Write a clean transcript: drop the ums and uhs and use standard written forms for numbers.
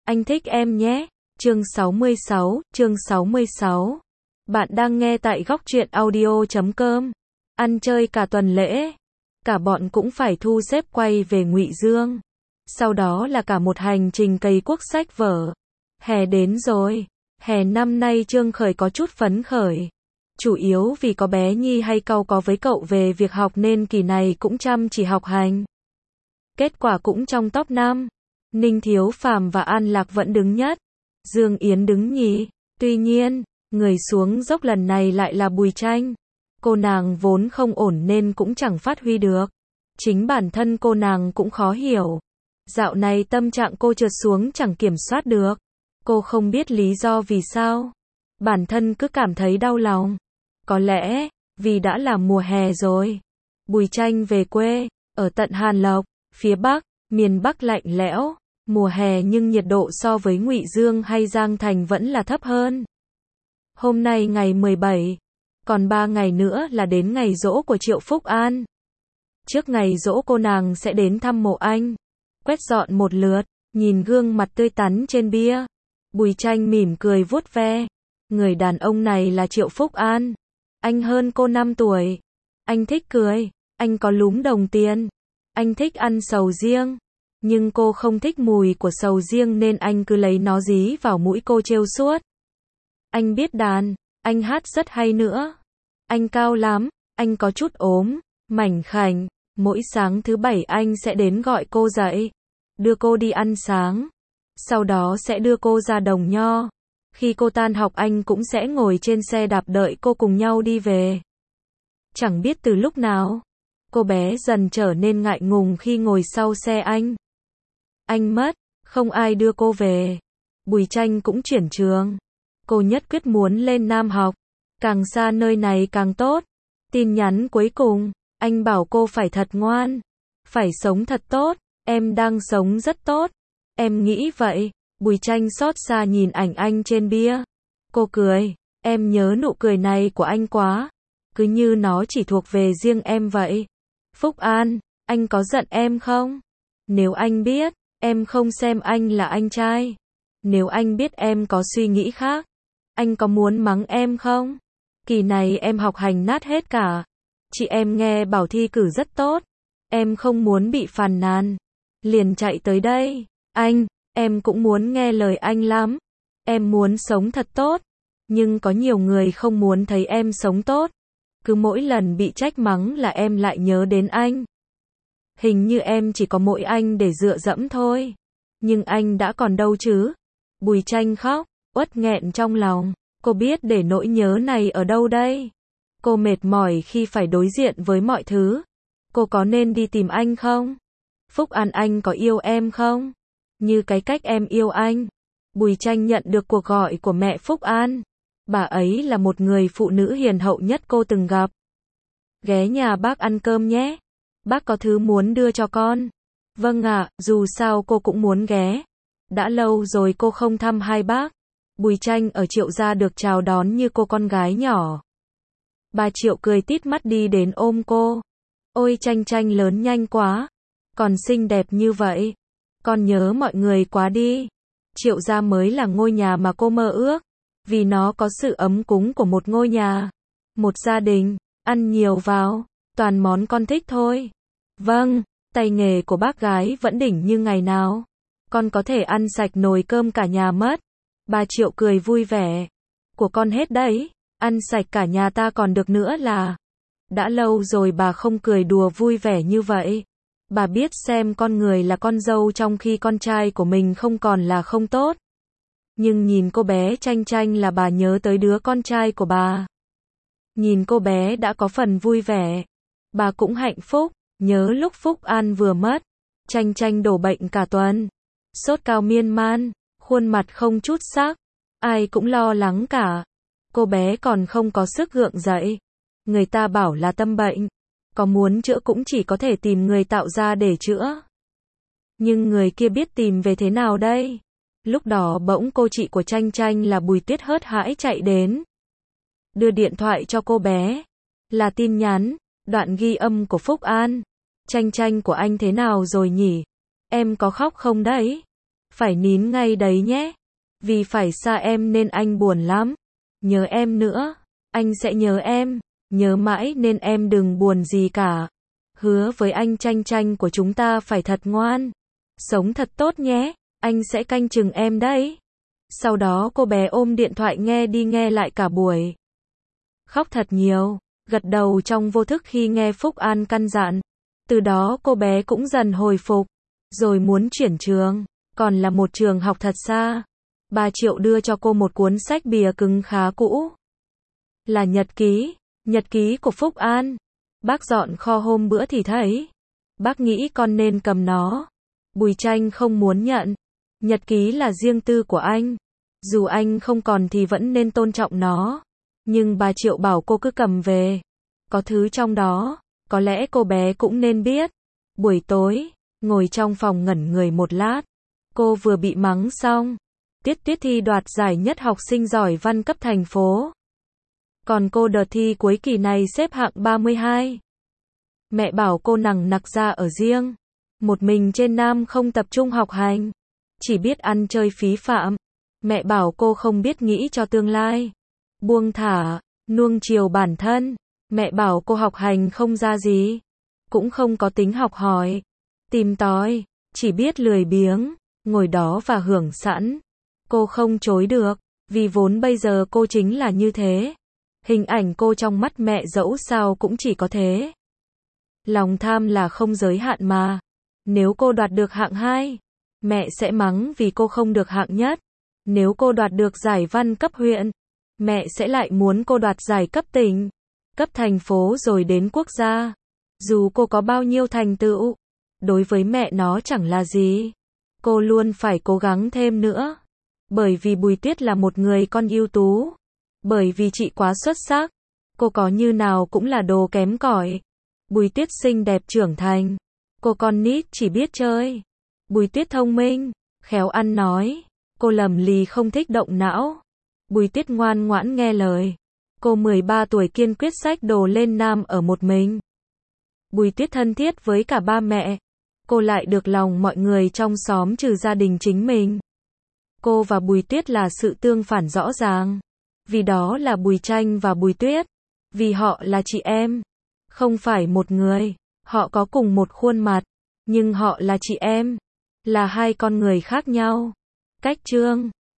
Anh thích em nhé. Chương 66. Bạn đang nghe tại góc truyện audio.com. Ăn chơi cả tuần lễ, cả bọn cũng phải thu xếp quay về Ngụy Dương. Sau đó là cả một hành trình cày cuốc sách vở. Hè đến rồi. Hè năm nay Trương Khởi có chút phấn khởi. Chủ yếu vì có bé Nhi hay cau có với cậu về việc học nên kỳ này cũng chăm chỉ học hành. Kết quả cũng trong top 5. Ninh Thiếu Phàm và An Lạc vẫn đứng nhất. Dương Yến đứng nhì. Tuy nhiên, người xuống dốc lần này lại là Bùi Tranh. Cô nàng vốn không ổn nên cũng chẳng phát huy được. Chính bản thân cô nàng cũng khó hiểu. Dạo này tâm trạng cô trượt xuống chẳng kiểm soát được. Cô không biết lý do vì sao. Bản thân cứ cảm thấy đau lòng. Có lẽ, vì đã là mùa hè rồi. Bùi Tranh về quê, ở tận Hàn Lộc, phía Bắc, miền Bắc lạnh lẽo. Mùa hè nhưng nhiệt độ so với Ngụy Dương hay Giang Thành vẫn là thấp hơn. Hôm nay ngày 17, còn 3 ngày nữa là đến ngày giỗ của Triệu Phúc An. Trước ngày giỗ cô nàng sẽ đến thăm mộ anh, quét dọn một lượt, nhìn gương mặt tươi tắn trên bia. Bùi Tranh mỉm cười vuốt ve. Người đàn ông này là Triệu Phúc An. Anh hơn cô 5 tuổi. Anh thích cười, anh có lúm đồng tiền. Anh thích ăn sầu riêng. Nhưng cô không thích mùi của sầu riêng nên anh cứ lấy nó dí vào mũi cô trêu suốt. Anh biết đàn, anh hát rất hay nữa. Anh cao lắm, anh có chút ốm, mảnh khảnh. Mỗi sáng thứ 7 anh sẽ đến gọi cô dậy, đưa cô đi ăn sáng. Sau đó sẽ đưa cô ra Đồng Nho. Khi cô tan học anh cũng sẽ ngồi trên xe đạp đợi cô cùng nhau đi về. Chẳng biết từ lúc nào, cô bé dần trở nên ngại ngùng khi ngồi sau xe anh. Anh mất, không ai đưa cô về. Bùi Tranh cũng chuyển trường. Cô nhất quyết muốn lên Nam học. Càng xa nơi này càng tốt. Tin nhắn cuối cùng, anh bảo cô phải thật ngoan. Phải sống thật tốt. Em đang sống rất tốt. Em nghĩ vậy. Bùi Tranh xót xa nhìn ảnh anh trên bia. Cô cười. Em nhớ nụ cười này của anh quá. Cứ như nó chỉ thuộc về riêng em vậy. Phúc An, anh có giận em không? Nếu anh biết, em không xem anh là anh trai. Nếu anh biết em có suy nghĩ khác, anh có muốn mắng em không? Kỳ này em học hành nát hết cả. Chị em nghe bảo thi cử rất tốt. Em không muốn bị phàn nàn. Liền chạy tới đây. Anh, em cũng muốn nghe lời anh lắm. Em muốn sống thật tốt. Nhưng có nhiều người không muốn thấy em sống tốt. Cứ mỗi lần bị trách mắng là em lại nhớ đến anh. Hình như em chỉ có mỗi anh để dựa dẫm thôi. Nhưng anh đã còn đâu chứ? Bùi Tranh khóc, uất nghẹn trong lòng. Cô biết để nỗi nhớ này ở đâu đây? Cô mệt mỏi khi phải đối diện với mọi thứ. Cô có nên đi tìm anh không? Phúc An, anh có yêu em không? Như cái cách em yêu anh. Bùi Tranh nhận được cuộc gọi của mẹ Phúc An. Bà ấy là một người phụ nữ hiền hậu nhất cô từng gặp. Ghé nhà bác ăn cơm nhé. Bác có thứ muốn đưa cho con. Vâng ạ, dù sao cô cũng muốn ghé. Đã lâu rồi cô không thăm hai bác. Bùi Tranh ở Triệu gia được chào đón như cô con gái nhỏ. Bà Triệu cười tít mắt đi đến ôm cô. Ôi Tranh Tranh lớn nhanh quá. Còn xinh đẹp như vậy. Con nhớ mọi người quá đi. Triệu gia mới là ngôi nhà mà cô mơ ước. Vì nó có sự ấm cúng của một ngôi nhà. Một gia đình. Ăn nhiều vào. Toàn món con thích thôi. Vâng, tay nghề của bác gái vẫn đỉnh như ngày nào. Con có thể ăn sạch nồi cơm cả nhà mất. Bà Triệu cười vui vẻ. Của con hết đấy. Ăn sạch cả nhà ta còn được nữa là. Đã lâu rồi bà không cười đùa vui vẻ như vậy. Bà biết xem con người là con dâu trong khi con trai của mình không còn là không tốt. Nhưng nhìn cô bé Tranh Tranh là bà nhớ tới đứa con trai của bà. Nhìn cô bé đã có phần vui vẻ. Bà cũng hạnh phúc. Nhớ lúc Phúc An vừa mất. Tranh Tranh đổ bệnh cả tuần. Sốt cao miên man. Khuôn mặt không chút sắc. Ai cũng lo lắng cả. Cô bé còn không có sức gượng dậy. Người ta bảo là tâm bệnh. Có muốn chữa cũng chỉ có thể tìm người tạo ra để chữa. Nhưng người kia biết tìm về thế nào đây? Lúc đó bỗng cô chị của Tranh Tranh là Bùi Tuyết hớt hãi chạy đến. Đưa điện thoại cho cô bé. Là tin nhắn, đoạn ghi âm của Phúc An. Tranh Tranh của anh thế nào rồi nhỉ? Em có khóc không đấy? Phải nín ngay đấy nhé. Vì phải xa em nên anh buồn lắm. Nhớ em nữa. Anh sẽ nhớ em. Nhớ mãi nên em đừng buồn gì cả. Hứa với anh Tranh Tranh của chúng ta phải thật ngoan. Sống thật tốt nhé. Anh sẽ canh chừng em đấy. Sau đó cô bé ôm điện thoại nghe đi nghe lại cả buổi. Khóc thật nhiều. Gật đầu trong vô thức khi nghe Phúc An căn dặn. Từ đó cô bé cũng dần hồi phục. Rồi muốn chuyển trường. Còn là một trường học thật xa. Bà Triệu đưa cho cô một cuốn sách bìa cứng khá cũ. Là nhật ký. Nhật ký của Phúc An. Bác dọn kho hôm bữa thì thấy. Bác nghĩ con nên cầm nó. Bùi Tranh không muốn nhận. Nhật ký là riêng tư của anh. Dù anh không còn thì vẫn nên tôn trọng nó. Nhưng bà Triệu bảo cô cứ cầm về. Có thứ trong đó. Có lẽ cô bé cũng nên biết. Buổi tối, ngồi trong phòng ngẩn người một lát. Cô vừa bị mắng xong. Tiết thi đoạt giải nhất học sinh giỏi văn cấp thành phố. Còn cô đợt thi cuối kỳ này xếp hạng 32. Mẹ bảo cô nằng nặc ra ở riêng. Một mình trên Nam không tập trung học hành. Chỉ biết ăn chơi phí phạm. Mẹ bảo cô không biết nghĩ cho tương lai. Buông thả, nuông chiều bản thân. Mẹ bảo cô học hành không ra gì. Cũng không có tính học hỏi. Tìm tòi, chỉ biết lười biếng. Ngồi đó và hưởng sẵn. Cô không chối được. Vì vốn bây giờ cô chính là như thế. Hình ảnh cô trong mắt mẹ dẫu sao cũng chỉ có thế. Lòng tham là không giới hạn mà. Nếu cô đoạt được hạng 2, mẹ sẽ mắng vì cô không được hạng nhất. Nếu cô đoạt được giải văn cấp huyện, mẹ sẽ lại muốn cô đoạt giải cấp tỉnh, cấp thành phố rồi đến quốc gia. Dù cô có bao nhiêu thành tựu, đối với mẹ nó chẳng là gì. Cô luôn phải cố gắng thêm nữa. Bởi vì Bùi Tuyết là một người con ưu tú. Bởi vì chị quá xuất sắc. Cô có như nào cũng là đồ kém cỏi. Bùi Tuyết xinh đẹp trưởng thành. Cô con nít chỉ biết chơi. Bùi Tuyết thông minh, khéo ăn nói. Cô lầm lì không thích động não. Bùi Tuyết ngoan ngoãn nghe lời. Cô 13 tuổi kiên quyết xách đồ lên Nam ở một mình. Bùi Tuyết thân thiết với cả ba mẹ. Cô lại được lòng mọi người trong xóm trừ gia đình chính mình. Cô và Bùi Tuyết là sự tương phản rõ ràng. Vì đó là Bùi Tranh và Bùi Tuyết. Vì họ là chị em. Không phải một người. Họ có cùng một khuôn mặt. Nhưng họ là chị em. Là hai con người khác nhau. Cách chương